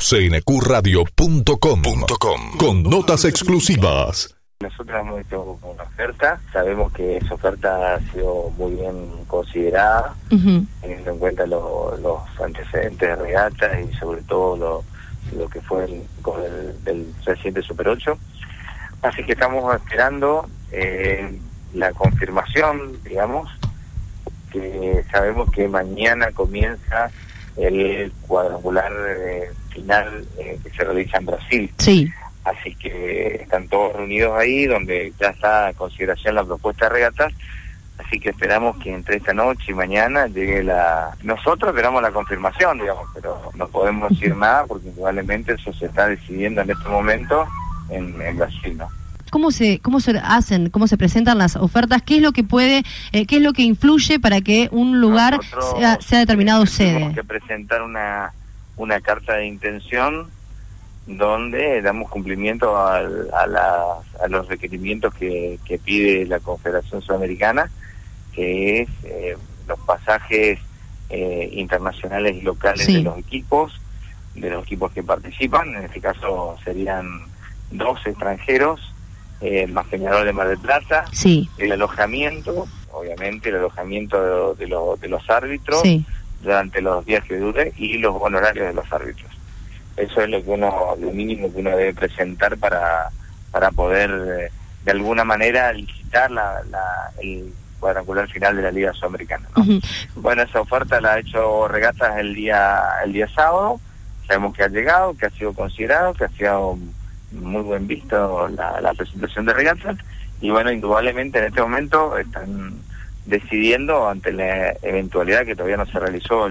cnqradio.com con notas exclusivas. Nosotros hemos hecho una oferta, sabemos que esa oferta ha sido muy bien considerada, teniendo en cuenta los antecedentes de regata y sobre todo lo que fue del reciente Super 8. Así que estamos esperando la confirmación, digamos, que sabemos que mañana comienza el cuadrangular final que se realiza en Brasil. Sí. Así que están todos reunidos ahí, donde ya está a consideración la propuesta de regatas. Así que esperamos que entre esta noche y mañana llegue Nosotros esperamos la confirmación, digamos, pero no podemos decir nada porque probablemente eso se está decidiendo en este momento en Brasil, ¿no? ¿Cómo se hacen, cómo se presentan las ofertas? ¿Qué es lo que qué es lo que influye para que un lugar sea determinado sede? Tenemos que presentar una carta de intención donde damos cumplimiento a los requerimientos que pide la Confederación Sudamericana, que es los pasajes internacionales y locales de los equipos que participan. En este caso serían 2 extranjeros, más Peñarol de Mar del Plata, el alojamiento, obviamente el alojamiento de los árbitros durante los días que dure y los honorarios de los árbitros. Eso es lo mínimo que uno debe presentar para poder de alguna manera licitar el cuadrangular final de la Liga Sudamericana, ¿no? Bueno, esa oferta la ha hecho Regatas el día sábado. Sabemos que ha llegado, que ha sido considerado, que ha sido muy buen visto la presentación de Regatas, y bueno, indudablemente en este momento están decidiendo ante la eventualidad que todavía no se realizó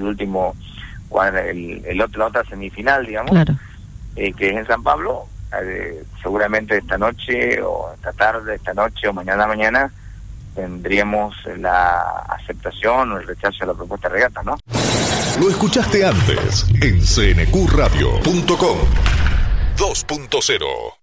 la otra semifinal, digamos, que es en San Pablo. Seguramente esta noche o esta noche o mañana tendríamos la aceptación o el rechazo de la propuesta de regata, ¿no? Lo escuchaste antes en cnqradio.com 2.0.